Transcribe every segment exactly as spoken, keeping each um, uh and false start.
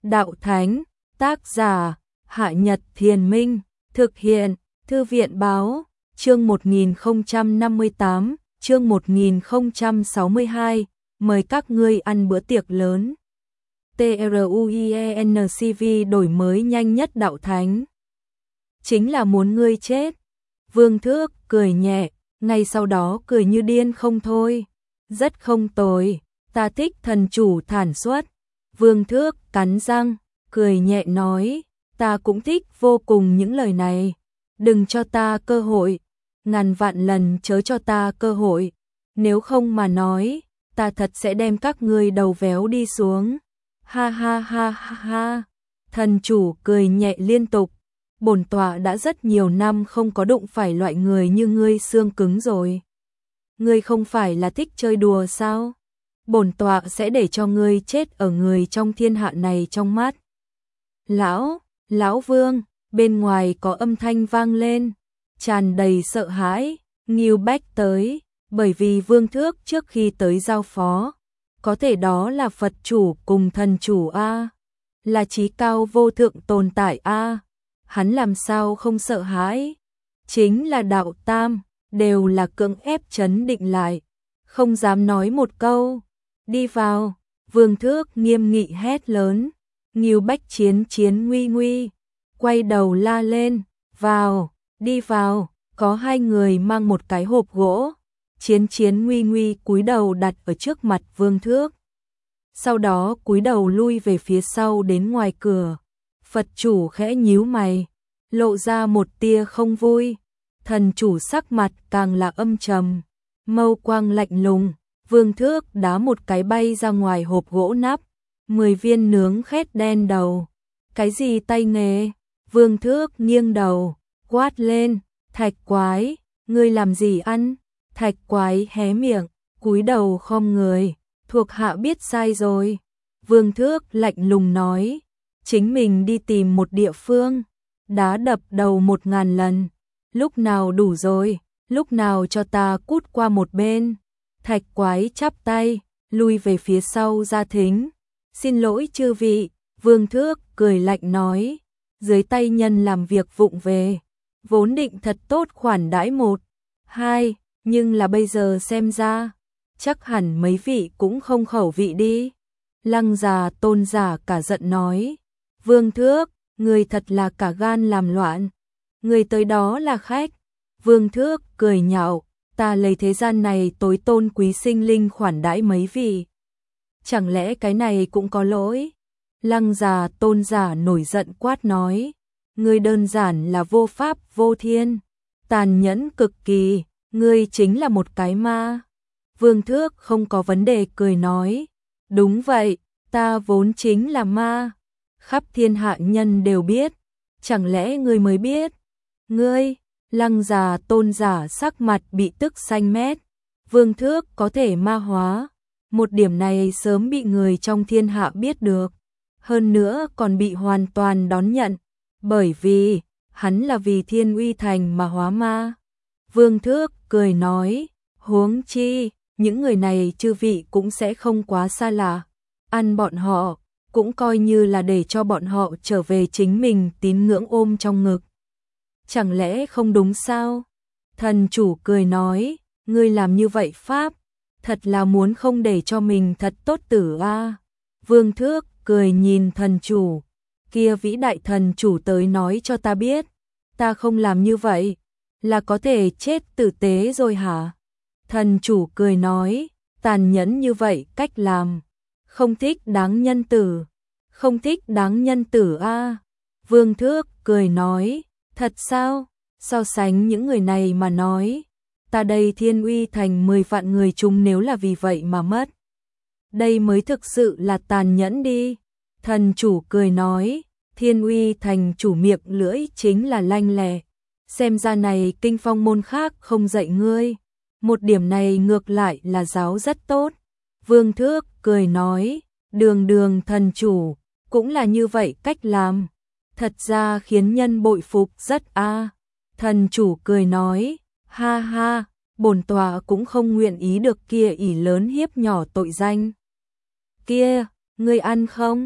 Đạo Thánh, tác giả, Hạ Nhật Thiền Minh, thực hiện, Thư viện Báo, chương một nghìn không trăm năm mươi tám, chương một nghìn không trăm sáu mươi hai, mời các ngươi ăn bữa tiệc lớn. TRUIENCV đổi mới nhanh nhất Đạo Thánh. Chính là muốn ngươi chết. Vương Thước cười nhẹ, ngay sau đó cười như điên không thôi. Rất không tồi, ta thích thần chủ thản xuất. Vương Thước cắn răng, cười nhẹ nói, ta cũng thích vô cùng những lời này. Đừng cho ta cơ hội, ngàn vạn lần chớ cho ta cơ hội. Nếu không mà nói, ta thật sẽ đem các ngươi đầu véo đi xuống. Ha ha ha ha ha. Thần chủ cười nhẹ liên tục. Bổn tọa đã rất nhiều năm không có đụng phải loại người như ngươi xương cứng rồi. Ngươi không phải là thích chơi đùa sao? Bổn tọa sẽ để cho ngươi chết ở người trong thiên hạ này trong mắt. Lão, lão vương, bên ngoài có âm thanh vang lên, tràn đầy sợ hãi. Ngưu Bách tới, bởi vì Vương Thước trước khi tới giao phó, có thể đó là Phật chủ cùng thần chủ a, là chí cao vô thượng tồn tại a, hắn làm sao không sợ hãi? Chính là đạo tam, đều là cưỡng ép trấn định lại, không dám nói một câu. Đi vào, Vương Thước nghiêm nghị hét lớn. Ngưu Bách chiến chiến nguy nguy, quay đầu la lên, vào, đi vào. Có hai người mang một cái hộp gỗ. Chiến chiến nguy nguy cúi đầu đặt ở trước mặt Vương Thước, sau đó cúi đầu lui về phía sau đến ngoài cửa. Phật chủ khẽ nhíu mày, lộ ra một tia không vui. Thần chủ sắc mặt càng là âm trầm, mâu quang lạnh lùng. Vương Thước đá một cái bay ra ngoài hộp gỗ nắp, mười viên nướng khét đen đầu. Cái gì tay nghề? Vương Thước nghiêng đầu, quát lên, Thạch Quái, ngươi làm gì ăn? Thạch Quái hé miệng, cúi đầu khom người, thuộc hạ biết sai rồi. Vương Thước lạnh lùng nói, chính mình đi tìm một địa phương, đá đập đầu một ngàn lần. Lúc nào đủ rồi, lúc nào cho ta cút qua một bên. Thạch Quái chắp tay, lui về phía sau ra thính. Xin lỗi chư vị. Vương Thước cười lạnh nói, dưới tay nhân làm việc vụng về, vốn định thật tốt khoản đãi một, hai, nhưng là bây giờ xem ra, chắc hẳn mấy vị cũng không khẩu vị đi. Lăng già Tôn giả cả giận nói, Vương Thước, người thật là cả gan làm loạn, người tới đó là khách. Vương Thước cười nhạo, ta lấy thế gian này tối tôn quý sinh linh khoản đãi mấy vị, chẳng lẽ cái này cũng có lỗi? Lăng già Tôn giả nổi giận quát nói, ngươi đơn giản là vô pháp vô thiên, tàn nhẫn cực kỳ, ngươi chính là một cái ma. Vương Thước không có vấn đề cười nói, đúng vậy, ta vốn chính là ma, khắp thiên hạ nhân đều biết, chẳng lẽ ngươi mới biết? Ngươi, Lăng già Tôn giả sắc mặt bị tức xanh mét. Vương Thước có thể ma hóa, một điểm này sớm bị người trong thiên hạ biết được, hơn nữa còn bị hoàn toàn đón nhận, bởi vì hắn là vì Thiên Uy Thành mà hóa ma. Vương Thước cười nói, huống chi, những người này chư vị cũng sẽ không quá xa lạ, ăn bọn họ, cũng coi như là để cho bọn họ trở về chính mình tín ngưỡng ôm trong ngực. Chẳng lẽ không đúng sao? Thần chủ cười nói, ngươi làm như vậy pháp, thật là muốn không để cho mình thật tốt tử a. À. Vương Thước cười nhìn thần chủ, kia vĩ đại thần chủ tới nói cho ta biết, ta không làm như vậy, là có thể chết tử tế rồi hả? Thần chủ cười nói, tàn nhẫn như vậy cách làm, không thích đáng nhân tử, không thích đáng nhân tử a. À. Vương Thước cười nói, thật sao? So sánh những người này mà nói, ta đây Thiên Uy Thành mười vạn người chung nếu là vì vậy mà mất, đây mới thực sự là tàn nhẫn đi. Thần chủ cười nói, Thiên Uy Thành chủ miệng lưỡi chính là lanh lẹ, xem ra này kinh phong môn khác không dạy ngươi, một điểm này ngược lại là giáo rất tốt. Vương Thước cười nói, đường đường thần chủ, cũng là như vậy cách làm, thật ra khiến nhân bội phục rất a. À. Thần chủ cười nói, ha ha, bổn tọa cũng không nguyện ý được kia ỷ lớn hiếp nhỏ tội danh. Kia, ngươi ăn không?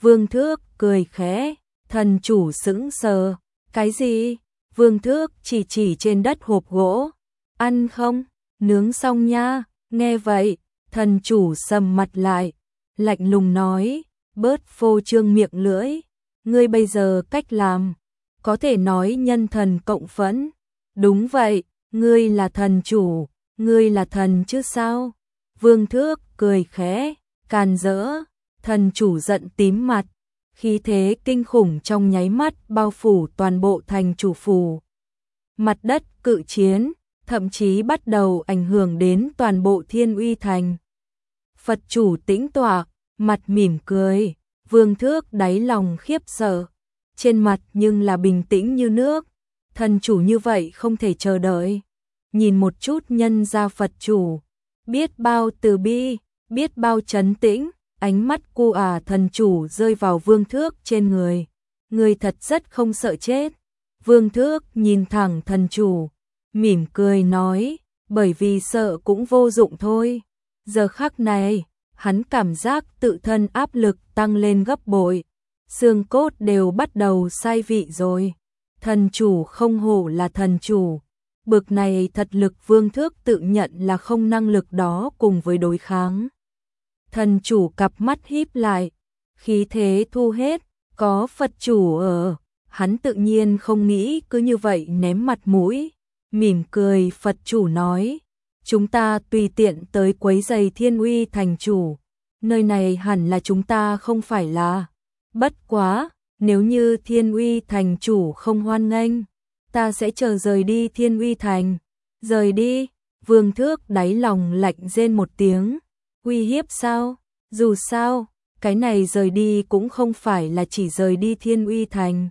Vương Thước cười khẽ, thần chủ sững sờ, cái gì? Vương Thước chỉ chỉ trên đất hộp gỗ, ăn không? Nướng xong nha. Nghe vậy, thần chủ sầm mặt lại, lạnh lùng nói, bớt phô trương miệng lưỡi, ngươi bây giờ cách làm, có thể nói nhân thần cộng phẫn. Đúng vậy, ngươi là thần chủ, ngươi là thần chứ sao? Vương Thước cười khẽ, càn rỡ, thần chủ giận tím mặt, khí thế kinh khủng trong nháy mắt bao phủ toàn bộ thành chủ phủ. Mặt đất cự chiến, thậm chí bắt đầu ảnh hưởng đến toàn bộ Thiên Uy thành. Phật chủ tĩnh tọa, mặt mỉm cười, Vương Thước đáy lòng khiếp sợ, trên mặt nhưng là bình tĩnh như nước. Thần chủ như vậy không thể chờ đợi. Nhìn một chút nhân gia Phật chủ, biết bao từ bi, biết bao trấn tĩnh, ánh mắt cu à thần chủ rơi vào Vương Thước trên người. Người thật rất không sợ chết. Vương Thước nhìn thẳng thần chủ, mỉm cười nói, bởi vì sợ cũng vô dụng thôi. Giờ khắc này, hắn cảm giác tự thân áp lực tăng lên gấp bội, xương cốt đều bắt đầu sai vị rồi. Thần chủ không hổ là thần chủ, bực này thật lực Vương Thước tự nhận là không năng lực đó cùng với đối kháng. Thần chủ cặp mắt híp lại, khí thế thu hết, có Phật chủ ở, hắn tự nhiên không nghĩ cứ như vậy ném mặt mũi. Mỉm cười Phật chủ nói, chúng ta tùy tiện tới quấy giày Thiên Uy thành chủ, nơi này hẳn là chúng ta không phải là. Bất quá, nếu như Thiên Uy thành chủ không hoan nghênh, ta sẽ chờ rời đi Thiên Uy thành. Rời đi, Vương Thước đáy lòng lạnh rên một tiếng, uy hiếp sao? Dù sao, cái này rời đi cũng không phải là chỉ rời đi Thiên Uy thành,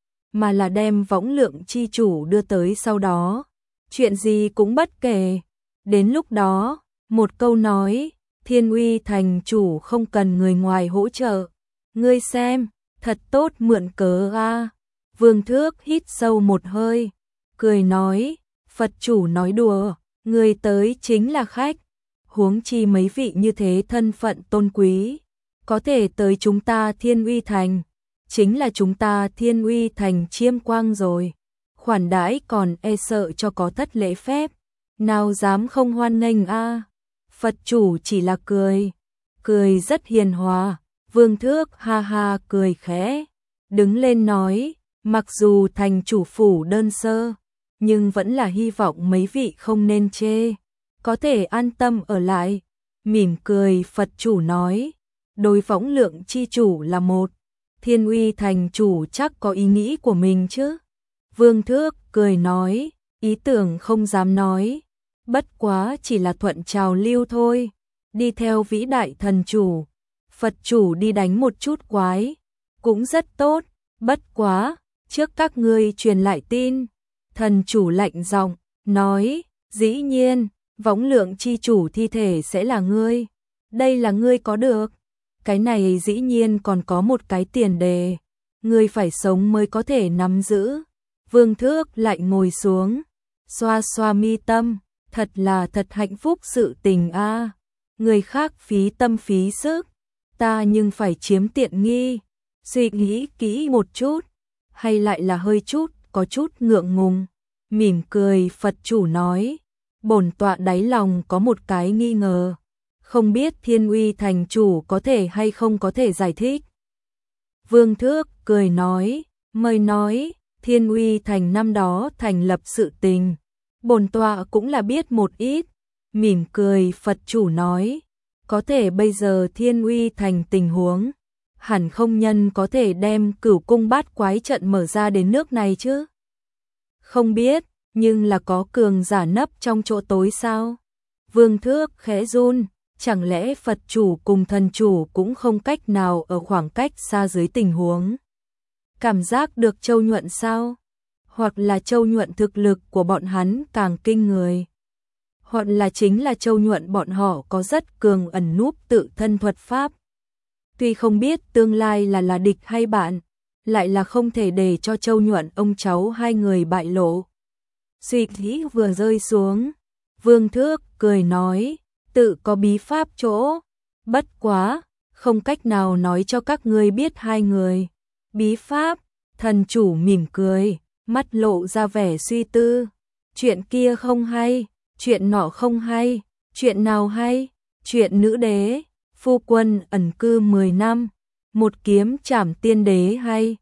mà là đem võng lượng chi chủ đưa tới sau đó. Chuyện gì cũng bất kể. Đến lúc đó, một câu nói, Thiên Uy thành chủ không cần người ngoài hỗ trợ. Ngươi xem, thật tốt mượn cớ a. Vương Thước hít sâu một hơi, cười nói, Phật chủ nói đùa, người tới chính là khách. Huống chi mấy vị như thế thân phận tôn quý, có thể tới chúng ta Thiên Uy thành, chính là chúng ta Thiên Uy thành chiêm quang rồi. Khoản đãi còn e sợ cho có thất lễ phép, nào dám không hoan nghênh a. Phật chủ chỉ là cười, cười rất hiền hòa. Vương Thước ha ha cười khẽ, đứng lên nói, mặc dù thành chủ phủ đơn sơ, nhưng vẫn là hy vọng mấy vị không nên chê, có thể an tâm ở lại. Mỉm cười Phật chủ nói, đối võng lượng chi chủ là một, Thiên Uy thành chủ chắc có ý nghĩ của mình chứ. Vương Thước cười nói, ý tưởng không dám nói, bất quá chỉ là thuận trào lưu thôi, đi theo vĩ đại thần chủ. Phật chủ đi đánh một chút quái, cũng rất tốt, bất quá, trước các ngươi truyền lại tin. Thần chủ lạnh giọng, nói, dĩ nhiên, võng lượng chi chủ thi thể sẽ là ngươi, đây là ngươi có được. Cái này dĩ nhiên còn có một cái tiền đề, ngươi phải sống mới có thể nắm giữ. Vương Thước lại ngồi xuống, xoa xoa mi tâm, thật là thật hạnh phúc sự tình a. Người khác phí tâm phí sức, ta nhưng phải chiếm tiện nghi. Suy nghĩ kỹ một chút, hay lại là hơi chút, có chút ngượng ngùng. Mỉm cười Phật chủ nói, bổn tọa đáy lòng có một cái nghi ngờ, không biết Thiên Uy thành chủ có thể hay không có thể giải thích. Vương Thước cười nói, mời nói. Thiên Uy thành năm đó thành lập sự tình, bổn tọa cũng là biết một ít. Mỉm cười Phật chủ nói, có thể bây giờ Thiên Uy thành tình huống, hẳn không nhân có thể đem Cửu cung bát quái trận mở ra đến nước này chứ. Không biết, nhưng là có cường giả nấp trong chỗ tối sao? Vương Thước khẽ run, chẳng lẽ Phật chủ cùng thần chủ cũng không cách nào ở khoảng cách xa dưới tình huống cảm giác được Châu Nhuận sao? Hoặc là Châu Nhuận thực lực của bọn hắn càng kinh người, hoặc là chính là Châu Nhuận bọn họ có rất cường ẩn núp tự thân thuật pháp. Tuy không biết tương lai là là địch hay bạn, lại là không thể để cho Châu Nhuận ông cháu hai người bại lộ. Suy nghĩ vừa rơi xuống, Vương Thước cười nói, tự có bí pháp chỗ, bất quá, không cách nào nói cho các ngươi biết hai người. Bí pháp, thần chủ mỉm cười, mắt lộ ra vẻ suy tư. Chuyện kia không hay, chuyện nọ không hay, chuyện nào hay? Chuyện nữ đế, phu quân ẩn cư mười năm, một kiếm trảm tiên đế hay?